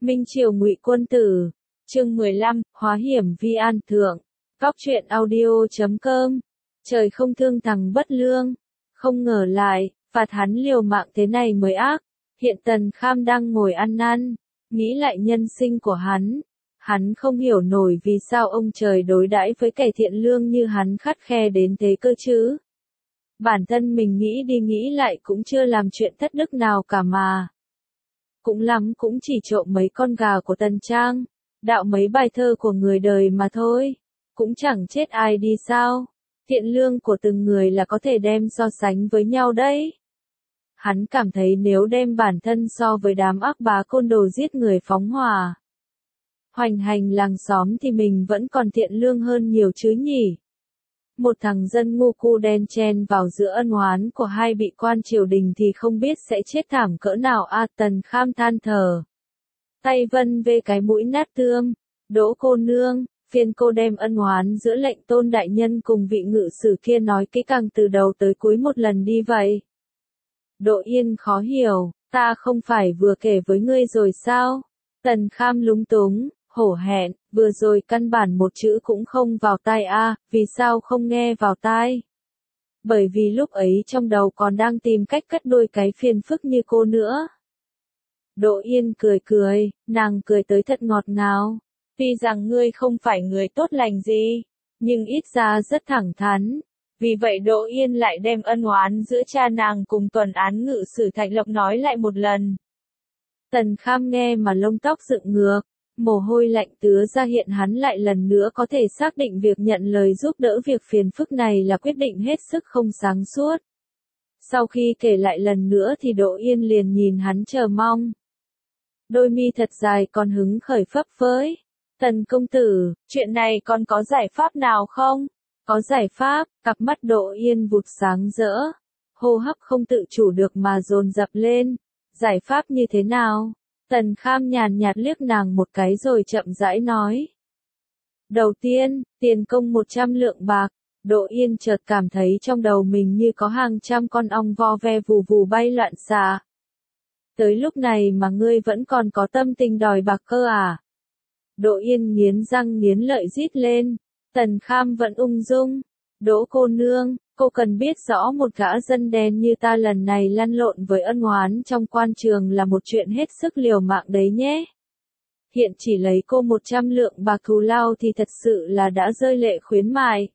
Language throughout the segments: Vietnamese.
Minh Triều Ngụy Quân Tử, chương 15, Hóa hiểm vi an thượng. Góc truyện audio.com. Trời không thương thằng bất lương, không ngờ lại, phạt hắn liều mạng thế này mới ác. Hiện Tần Kham đang ngồi ăn năn, nghĩ lại nhân sinh của hắn không hiểu nổi vì sao ông trời đối đãi với kẻ thiện lương như hắn khắt khe đến thế cơ chứ. Bản thân mình nghĩ đi nghĩ lại cũng chưa làm chuyện thất đức nào cả mà. Cũng lắm cũng chỉ trộm mấy con gà của Tần Trang, đạo mấy bài thơ của người đời mà thôi, cũng chẳng chết ai đi sao. Thiện lương của từng người là có thể đem so sánh với nhau đấy. Hắn cảm thấy nếu đem bản thân so với đám ác bá côn đồ giết người phóng hỏa, hoành hành làng xóm thì mình vẫn còn thiện lương hơn nhiều chứ nhỉ. Một thằng dân ngu cu đen chen vào giữa ân oán của hai vị quan triều đình thì không biết sẽ chết thảm cỡ nào a. Tần Kham than thở. Tay vân về cái mũi nát tươm. Đỗ cô nương, phiên cô đem ân oán giữa lệnh tôn đại nhân cùng vị ngự sử kia nói kỹ càng từ đầu tới cuối một lần đi vậy. Đỗ Yên khó hiểu, ta không phải vừa kể với ngươi rồi sao? Tần Kham lúng túng, hổ hẹn, vừa rồi căn bản một chữ cũng không vào tai a, vì sao không nghe vào tai? Bởi vì lúc ấy trong đầu còn đang tìm cách cắt đuôi cái phiền phức như cô nữa. Đỗ Yên cười cười, nàng cười tới thật ngọt ngào. Tuy rằng ngươi không phải người tốt lành gì, nhưng ít ra rất thẳng thắn. Vì vậy Đỗ Yên lại đem ân oán giữa cha nàng cùng tuần án ngự sử Thạch Lộc nói lại một lần. Tần Kham nghe mà lông tóc dựng ngược, mồ hôi lạnh tứa ra hiện hắn lại lần nữa có thể xác định việc nhận lời giúp đỡ việc phiền phức này là quyết định hết sức không sáng suốt. Sau khi kể lại lần nữa thì Đỗ Yên liền nhìn hắn chờ mong. Đôi mi thật dài còn hứng khởi phấp phới. Tần công tử, chuyện này còn có giải pháp nào không? Có giải pháp, cặp mắt Đỗ Yên vụt sáng rỡ. Hô hấp không tự chủ được mà dồn dập lên. Giải pháp như thế nào? Tần Kham nhàn nhạt liếc nàng một cái rồi chậm rãi nói. Đầu tiên, tiền công 100 lượng bạc. Đỗ Yên chợt cảm thấy trong đầu mình như có hàng trăm con ong vo ve vù vù bay loạn xạ. Tới lúc này mà ngươi vẫn còn có tâm tình đòi bạc cơ à? Đỗ Yên nghiến răng nghiến lợi rít lên. Tần Kham vẫn ung dung. Đỗ cô nương, cô cần biết rõ một gã dân đen như ta lần này lăn lộn với ân oán trong quan trường là một chuyện hết sức liều mạng đấy nhé. Hiện chỉ lấy cô 100 lượng bạc thù lao thì thật sự là đã rơi lệ khuyến mại.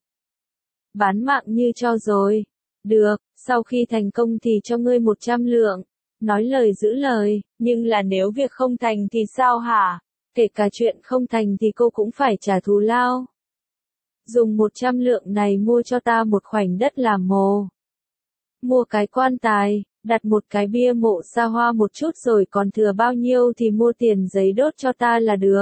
Bán mạng như cho rồi. Được, sau khi thành công thì cho ngươi 100 lượng. Nói lời giữ lời, nhưng là nếu việc không thành thì sao hả? Kể cả chuyện không thành thì cô cũng phải trả thù lao. Dùng 100 lượng này mua cho ta một khoảnh đất làm mồ. Mua cái quan tài, đặt một cái bia mộ xa hoa một chút rồi còn thừa bao nhiêu thì mua tiền giấy đốt cho ta là được.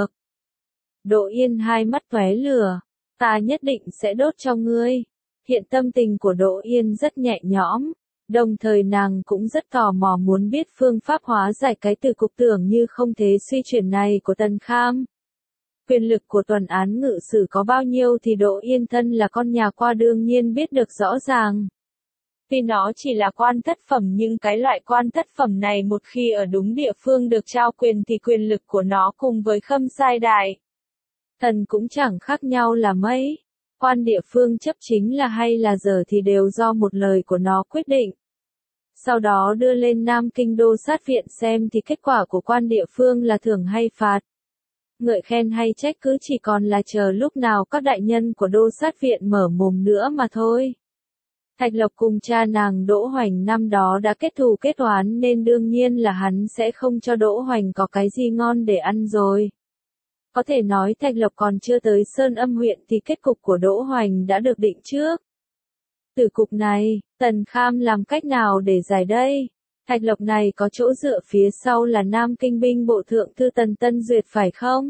Đỗ Yên hai mắt tóe lửa. Ta nhất định sẽ đốt cho ngươi. Hiện tâm tình của Đỗ Yên rất nhẹ nhõm. Đồng thời nàng cũng rất tò mò muốn biết phương pháp hóa giải cái từ cục tưởng như không thể suy chuyển này của Tần Kham. Quyền lực của tuần án ngự sử có bao nhiêu thì Đỗ Yên thân là con nhà qua đương nhiên biết được rõ ràng. Tuy nó chỉ là quan thất phẩm nhưng cái loại quan thất phẩm này một khi ở đúng địa phương được trao quyền thì quyền lực của nó cùng với Khâm Sai Đại Thần cũng chẳng khác nhau là mấy. Quan địa phương chấp chính là hay là dở thì đều do một lời của nó quyết định. Sau đó đưa lên Nam Kinh Đô sát viện xem thì kết quả của quan địa phương là thưởng hay phạt. Ngợi khen hay trách cứ chỉ còn là chờ lúc nào các đại nhân của đô sát viện mở mồm nữa mà thôi. Thạch Lộc cùng cha nàng Đỗ Hoành năm đó đã kết thù kết oán nên đương nhiên là hắn sẽ không cho Đỗ Hoành có cái gì ngon để ăn rồi. Có thể nói Thạch Lộc còn chưa tới Sơn Âm huyện thì kết cục của Đỗ Hoành đã được định trước. Từ cục này, Tần Kham làm cách nào để giải đây? Thạch Lộc này có chỗ dựa phía sau là Nam Kinh binh bộ thượng thư Tần Tân Duyệt phải không?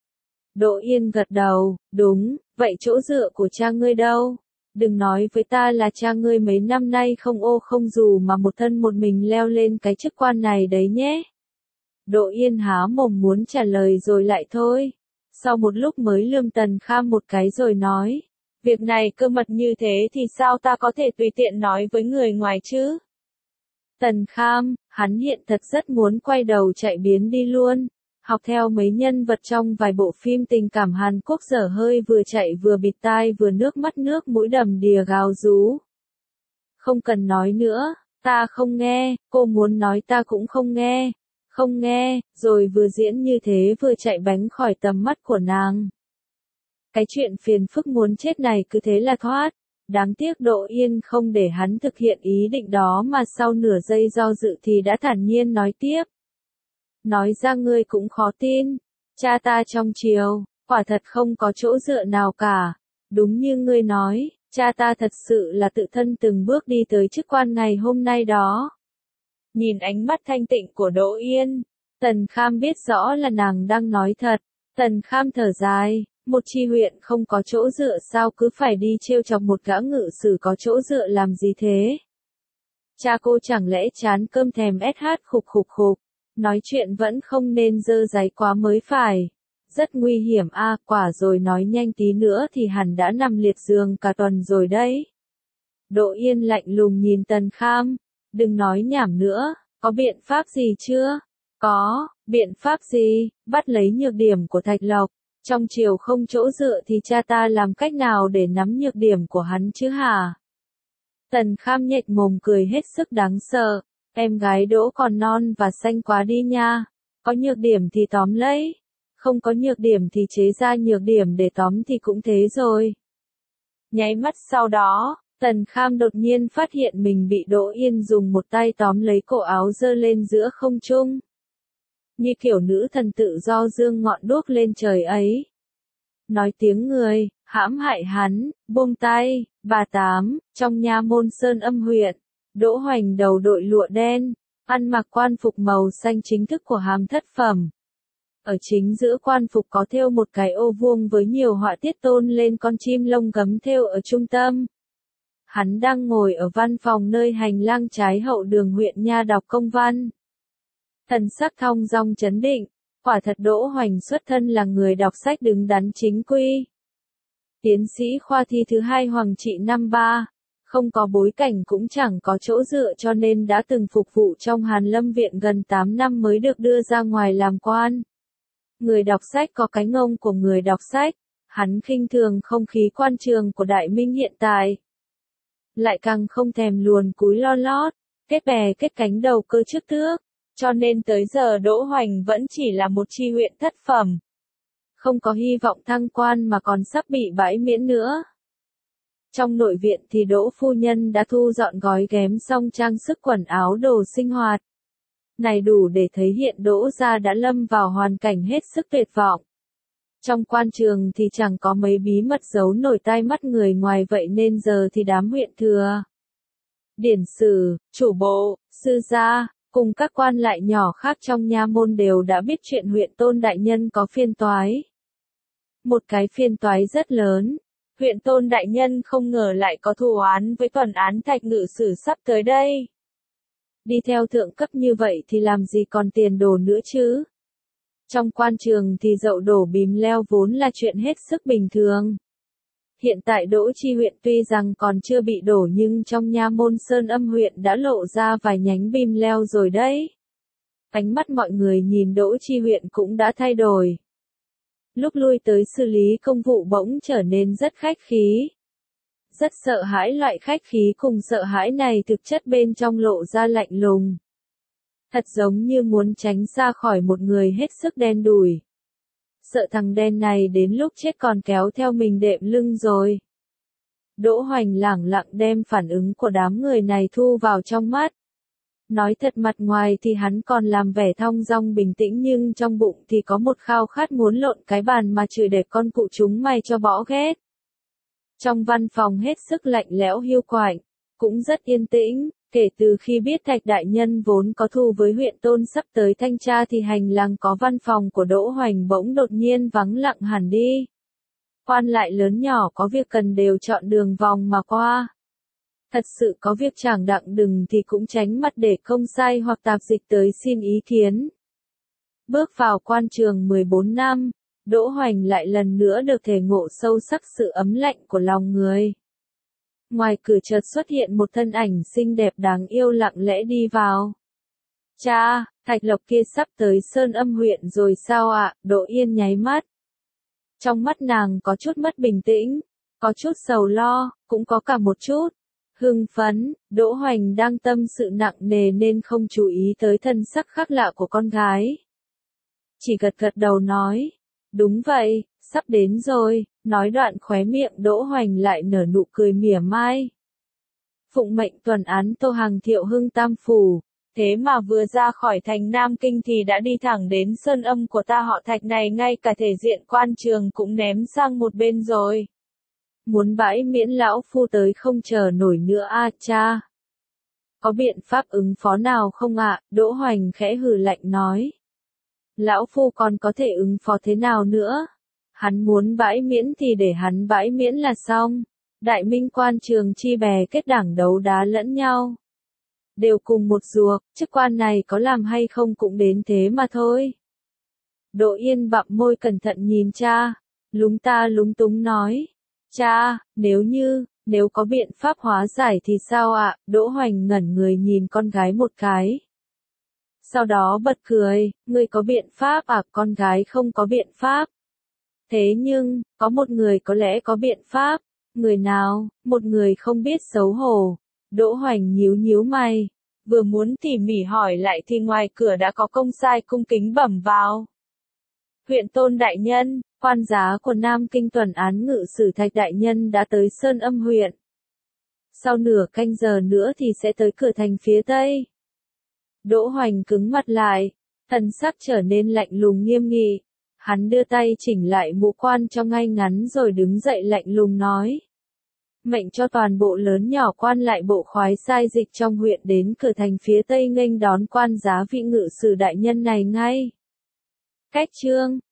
Đỗ Yên gật đầu, đúng, vậy chỗ dựa của cha ngươi đâu? Đừng nói với ta là cha ngươi mấy năm nay không ô không dù mà một thân một mình leo lên cái chức quan này đấy nhé. Đỗ Yên há mồm muốn trả lời rồi lại thôi. Sau một lúc mới lườm Tần Kham một cái rồi nói. Việc này cơ mật như thế thì sao ta có thể tùy tiện nói với người ngoài chứ? Tần Kham, hắn hiện thật rất muốn quay đầu chạy biến đi luôn. học theo mấy nhân vật trong vài bộ phim tình cảm Hàn Quốc dở hơi, vừa chạy vừa bịt tai vừa nước mắt nước mũi đầm đìa gào rú. Không cần nói nữa, ta không nghe, cô muốn nói ta cũng không nghe. Không nghe, rồi vừa diễn như thế vừa chạy bánh khỏi tầm mắt của nàng. Cái chuyện phiền phức muốn chết này cứ thế là thoát. Đáng tiếc Đỗ Yên không để hắn thực hiện ý định đó mà sau nửa giây do dự thì đã thản nhiên nói tiếp. Nói ra ngươi cũng khó tin. Cha ta trong triều, quả thật không có chỗ dựa nào cả. Đúng như ngươi nói, cha ta thật sự là tự thân từng bước đi tới chức quan ngày hôm nay đó. Nhìn ánh mắt thanh tịnh của Đỗ Yên, Tần Kham biết rõ là nàng đang nói thật. Tần Kham thở dài, một chi huyện không có chỗ dựa sao cứ phải đi trêu chọc một gã ngự sử có chỗ dựa làm gì thế? Cha cô chẳng lẽ chán cơm thèm SH khục khục khục, nói chuyện vẫn không nên dơ dáy quá mới phải. Rất nguy hiểm a, quả rồi nói nhanh tí nữa thì hẳn đã nằm liệt giường cả tuần rồi đấy. Đỗ Yên lạnh lùng nhìn Tần Kham, đừng nói nhảm nữa, có biện pháp gì chưa? Có, biện pháp gì? Bắt lấy nhược điểm của Thạch Lộc. Trong triều không chỗ dựa thì cha ta làm cách nào để nắm nhược điểm của hắn chứ hả? Tần Kham nhếch mồm cười hết sức đáng sợ. Em gái Đỗ còn non và xanh quá đi nha. Có nhược điểm thì tóm lấy. Không có nhược điểm thì chế ra nhược điểm để tóm thì cũng thế rồi. Nháy mắt sau đó, Tần Kham đột nhiên phát hiện mình bị Đỗ Yên dùng một tay tóm lấy cổ áo giơ lên giữa không trung. Như kiểu nữ thần tự do dương ngọn đuốc lên trời ấy. Nói tiếng người, hãm hại hắn, buông tay. Bà Tám, trong nha môn Sơn Âm huyện, Đỗ Hoành đầu đội lụa đen, ăn mặc quan phục màu xanh chính thức của Hàm Thất Phẩm. Ở chính giữa quan phục có thêu một cái ô vuông với nhiều họa tiết tôn lên con chim lông gấm thêu ở trung tâm. Hắn đang ngồi ở văn phòng nơi hành lang trái hậu đường huyện nha đọc công văn. Thần sắc thong dong trấn định, quả thật Đỗ Hoành xuất thân là người đọc sách đứng đắn chính quy. Tiến sĩ khoa thi thứ 2 Hoàng trị năm 3, không có bối cảnh cũng chẳng có chỗ dựa cho nên đã từng phục vụ trong Hàn Lâm Viện gần 8 năm mới được đưa ra ngoài làm quan. Người đọc sách có cái ngông của người đọc sách, hắn khinh thường không khí quan trường của Đại Minh hiện tại. Lại càng không thèm luồn cúi lo lót, kết bè kết cánh đầu cơ trước tước, cho nên tới giờ Đỗ Hoành vẫn chỉ là một chi huyện thất phẩm. Không có hy vọng thăng quan mà còn sắp bị bãi miễn nữa. Trong nội viện thì Đỗ phu nhân đã thu dọn gói ghém xong trang sức quần áo đồ sinh hoạt. Này đủ để thấy hiện Đỗ gia đã lâm vào hoàn cảnh hết sức tuyệt vọng. Trong quan trường thì chẳng có mấy bí mật giấu nổi tai mắt người ngoài, vậy nên giờ thì đám huyện thừa, điển sử, chủ bộ, sư gia, cùng các quan lại nhỏ khác trong nha môn đều đã biết chuyện huyện Tôn đại nhân có phiên toái. Một cái phiên toái rất lớn. Huyện Tôn đại nhân không ngờ lại có thù oán với tuần án Thạch ngự sử sắp tới đây. Đi theo thượng cấp như vậy thì làm gì còn tiền đồ nữa chứ? Trong quan trường thì dậu đổ bìm leo vốn là chuyện hết sức bình thường. Hiện tại Đỗ chi huyện tuy rằng còn chưa bị đổ nhưng trong nha môn Sơn Âm huyện đã lộ ra vài nhánh bìm leo rồi đấy. Ánh mắt mọi người nhìn Đỗ chi huyện cũng đã thay đổi. Lúc lui tới xử lý công vụ bỗng trở nên rất khách khí. Rất sợ hãi, loại khách khí cùng sợ hãi này thực chất bên trong lộ ra lạnh lùng. Thật giống như muốn tránh ra khỏi một người hết sức đen đủi. Sợ thằng đen này đến lúc chết còn kéo theo mình đệm lưng rồi. Đỗ Hoành lẳng lặng đem phản ứng của đám người này thu vào trong mắt. Nói thật, mặt ngoài thì hắn còn làm vẻ thong dong bình tĩnh nhưng trong bụng thì có một khao khát muốn lộn cái bàn mà chửi đẹp con cụ chúng mày cho bỏ ghét. Trong văn phòng hết sức lạnh lẽo hiu quạnh, cũng rất yên tĩnh, kể từ khi biết Thạch đại nhân vốn có thù với huyện Tôn sắp tới thanh tra thì hành lang có văn phòng của Đỗ Hoành bỗng đột nhiên vắng lặng hẳn đi. Quan lại lớn nhỏ có việc cần đều chọn đường vòng mà qua. Thật sự có việc chẳng đặng đừng thì cũng tránh mặt để công sai hoặc tạp dịch tới xin ý kiến. Bước vào quan trường 14 năm, Đỗ Hoành lại lần nữa được thể ngộ sâu sắc sự ấm lạnh của lòng người. Ngoài cửa chợt xuất hiện một thân ảnh xinh đẹp đáng yêu lặng lẽ đi vào. Cha, Thạch Lộc kia sắp tới Sơn Âm huyện rồi sao ạ? Đỗ Yên nháy mắt. Trong mắt nàng có chút mất bình tĩnh, có chút sầu lo, cũng có cả một chút hưng phấn. Đỗ Hoành đang tâm sự nặng nề nên không chú ý tới thân sắc khác lạ của con gái. Chỉ gật gật đầu nói, đúng vậy, sắp đến rồi. Nói đoạn khóe miệng Đỗ Hoành lại nở nụ cười mỉa mai. Phụng mệnh tuần án Tô Hàng Thiệu Hưng Tam Phủ, thế mà vừa ra khỏi thành Nam Kinh thì đã đi thẳng đến Sơn Âm của ta họ Thạch này, ngay cả thể diện quan trường cũng ném sang một bên rồi. Muốn bãi miễn lão phu tới không chờ nổi nữa a cha. Có biện pháp ứng phó nào không ạ? Đỗ Hoành khẽ hừ lạnh nói. Lão phu còn có thể ứng phó thế nào nữa? Hắn muốn bãi miễn thì để hắn bãi miễn là xong. Đại minh quan trường chi bè kết đảng đấu đá lẫn nhau. Đều cùng một ruột, chức quan này có làm hay không cũng đến thế mà thôi. Đỗ Yên bặm môi cẩn thận nhìn cha, lúng ta lúng túng nói. Cha, nếu có biện pháp hóa giải thì sao ạ? Đỗ Hoành ngẩn người nhìn con gái một cái. Sau đó bật cười, ngươi có biện pháp à? Con gái không có biện pháp. Thế nhưng, có một người có lẽ có biện pháp. Người nào? Một người không biết xấu hổ. Đỗ Hoành nhíu nhíu mày, vừa muốn tỉ mỉ hỏi lại thì ngoài cửa đã có công sai cung kính bẩm vào. Huyện Tôn đại nhân, quan giá của Nam Kinh tuần án ngự sử Thạch đại nhân đã tới Sơn Âm huyện. Sau nửa canh giờ nữa thì sẽ tới cửa thành phía tây. Đỗ Hoành cứng mặt lại, thần sắc trở nên lạnh lùng nghiêm nghị. Hắn đưa tay chỉnh lại mũ quan cho ngay ngắn rồi đứng dậy lạnh lùng nói. Mệnh cho toàn bộ lớn nhỏ quan lại bộ khoái sai dịch trong huyện đến cửa thành phía tây nghênh đón quan giá vị ngự sử đại nhân này ngay. Cách chương